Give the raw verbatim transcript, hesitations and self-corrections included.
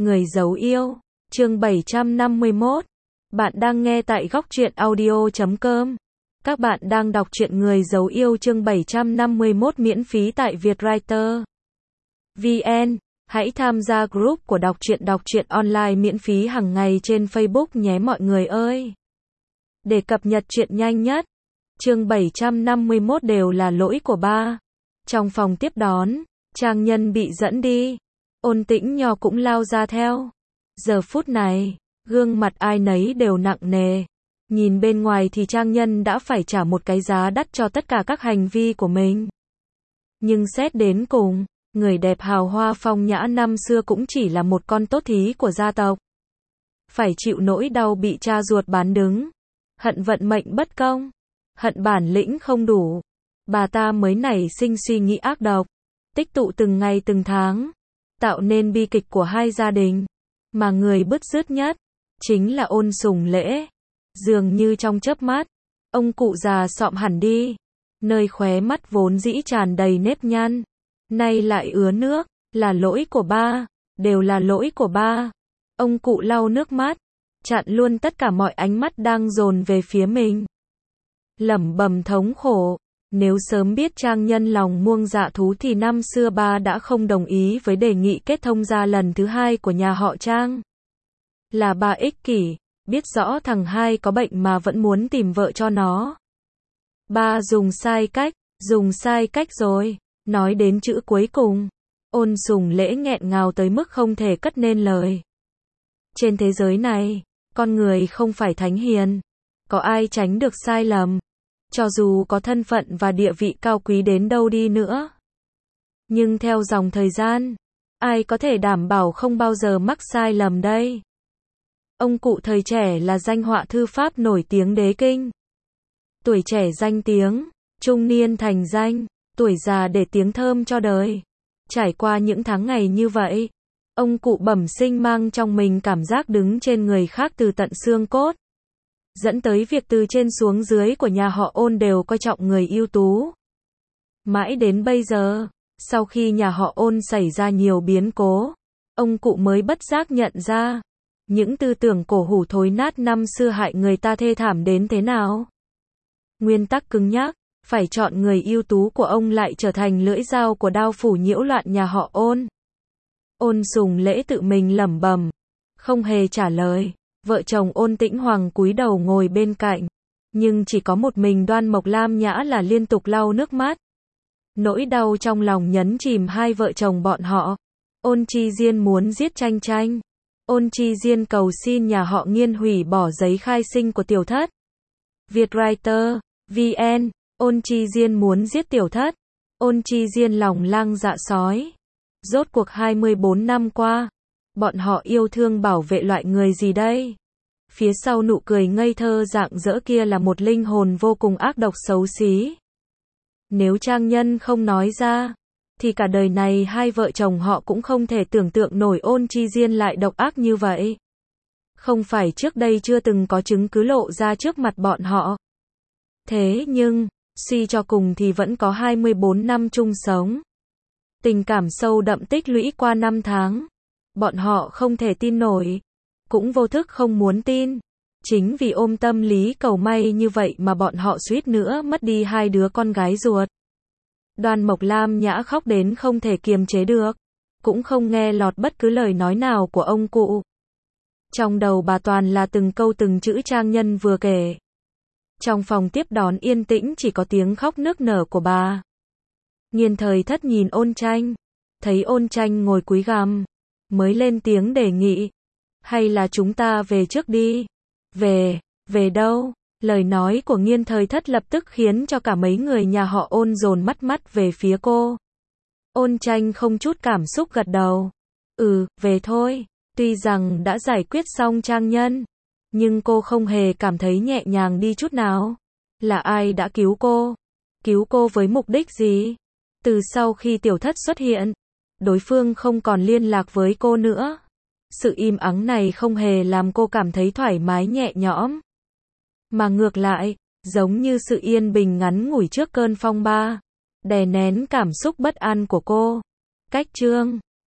Người giấu yêu, chương bảy trăm năm mươi mốt. Bạn đang nghe tại góc truyện audio chấm com. Các bạn đang đọc truyện Người giấu yêu chương bảy trăm năm mươi mốt miễn phí tại Vietwriter vê en. Hãy tham gia group của đọc truyện đọc truyện online miễn phí hàng ngày trên Facebook nhé mọi người ơi. Để cập nhật truyện nhanh nhất, chương bảy trăm năm mươi mốt đều là lỗi của ba. Trong phòng tiếp đón, Trang Nhân bị dẫn đi. Ôn Tĩnh Nho cũng lao ra theo. Giờ phút này, gương mặt ai nấy đều nặng nề. Nhìn bên ngoài thì Trang Nhân đã phải trả một cái giá đắt cho tất cả các hành vi của mình. Nhưng xét đến cùng, người đẹp hào hoa phong nhã năm xưa cũng chỉ là một con tốt thí của gia tộc. Phải chịu nỗi đau bị cha ruột bán đứng. Hận vận mệnh bất công. Hận bản lĩnh không đủ. Bà ta mới nảy sinh suy nghĩ ác độc. Tích tụ từng ngày từng tháng. Tạo nên bi kịch của hai gia đình. Mà người bứt rứt nhất, chính là Ôn Sùng Lễ. Dường như trong chớp mắt, ông cụ già xọm hẳn đi. Nơi khóe mắt vốn dĩ tràn đầy nếp nhăn, nay lại ứa nước. Là lỗi của ba, đều là lỗi của ba. Ông cụ lau nước mắt, chặn luôn tất cả mọi ánh mắt đang dồn về phía mình. Lẩm bẩm thống khổ. Nếu sớm biết Trang Nhân lòng muông dạ thú thì năm xưa ba đã không đồng ý với đề nghị kết thông gia lần thứ hai của nhà họ Trang. Là ba ích kỷ, biết rõ thằng hai có bệnh mà vẫn muốn tìm vợ cho nó. Ba dùng sai cách, dùng sai cách rồi. Nói đến chữ cuối cùng, Ôn Sùng Lễ nghẹn ngào tới mức không thể cất nên lời. Trên thế giới này, con người không phải thánh hiền. Có ai tránh được sai lầm? Cho dù có thân phận và địa vị cao quý đến đâu đi nữa. Nhưng theo dòng thời gian, ai có thể đảm bảo không bao giờ mắc sai lầm đây? Ông cụ thời trẻ là danh họa thư pháp nổi tiếng đế kinh. Tuổi trẻ danh tiếng, trung niên thành danh, tuổi già để tiếng thơm cho đời. Trải qua những tháng ngày như vậy, ông cụ bẩm sinh mang trong mình cảm giác đứng trên người khác từ tận xương cốt. Dẫn tới việc từ trên xuống dưới của nhà họ Ôn đều coi trọng người ưu tú. Mãi đến bây giờ, sau khi nhà họ Ôn xảy ra nhiều biến cố, ông cụ mới bất giác nhận ra, những tư tưởng cổ hủ thối nát năm xưa hại người ta thê thảm đến thế nào. Nguyên tắc cứng nhắc, phải chọn người ưu tú của ông lại trở thành lưỡi dao của đao phủ nhiễu loạn nhà họ Ôn. Ôn Sùng Lễ tự mình lẩm bẩm, không hề trả lời. Vợ chồng Ôn Tĩnh Hoàng cúi đầu ngồi bên cạnh, nhưng chỉ có một mình Đoan Mộc Lam Nhã là liên tục lau nước mắt. Nỗi đau trong lòng nhấn chìm hai vợ chồng bọn họ. Ôn Chi Diên muốn giết Tranh Tranh. Ôn Chi Diên cầu xin nhà họ Nghiên hủy bỏ giấy khai sinh của tiểu thất. Vietwriter vê en. Ôn Chi Diên muốn giết tiểu thất. Ôn Chi Diên lòng lang dạ sói. Rốt cuộc hai mươi bốn năm qua, bọn họ yêu thương bảo vệ loại người gì đây? Phía sau nụ cười ngây thơ rạng rỡ kia là một linh hồn vô cùng ác độc xấu xí. Nếu Trang Nhân không nói ra, thì cả đời này hai vợ chồng họ cũng không thể tưởng tượng nổi Ôn Chi Diên lại độc ác như vậy. Không phải trước đây chưa từng có chứng cứ lộ ra trước mặt bọn họ. Thế nhưng, suy cho cùng thì vẫn có hai mươi bốn năm chung sống. Tình cảm sâu đậm tích lũy qua năm tháng. Bọn họ không thể tin nổi, cũng vô thức không muốn tin. Chính vì ôm tâm lý cầu may như vậy mà bọn họ suýt nữa mất đi hai đứa con gái ruột. Đoan Mộc Lam Nhã khóc đến không thể kiềm chế được, cũng không nghe lọt bất cứ lời nói nào của ông cụ. Trong đầu bà toàn là từng câu từng chữ Trang Nhân vừa kể. Trong phòng tiếp đón yên tĩnh chỉ có tiếng khóc nức nở của bà. Nghiên Thời Thất nhìn Ôn Tranh, thấy Ôn Tranh ngồi cúi gằm, mới lên tiếng đề nghị. Hay là chúng ta về trước đi? Về, về đâu? Lời nói của Nghiên Thời Thất lập tức khiến cho cả mấy người nhà họ Ôn dồn mắt mắt về phía cô. Ôn Tranh không chút cảm xúc gật đầu. Ừ, về thôi. Tuy rằng đã giải quyết xong Trang Nhân, nhưng cô không hề cảm thấy nhẹ nhàng đi chút nào. Là ai đã cứu cô? Cứu cô với mục đích gì? Từ sau khi tiểu thất xuất hiện, đối phương không còn liên lạc với cô nữa. Sự im ắng này không hề làm cô cảm thấy thoải mái nhẹ nhõm. Mà ngược lại, giống như sự yên bình ngắn ngủi trước cơn phong ba, đè nén cảm xúc bất an của cô. Cách chương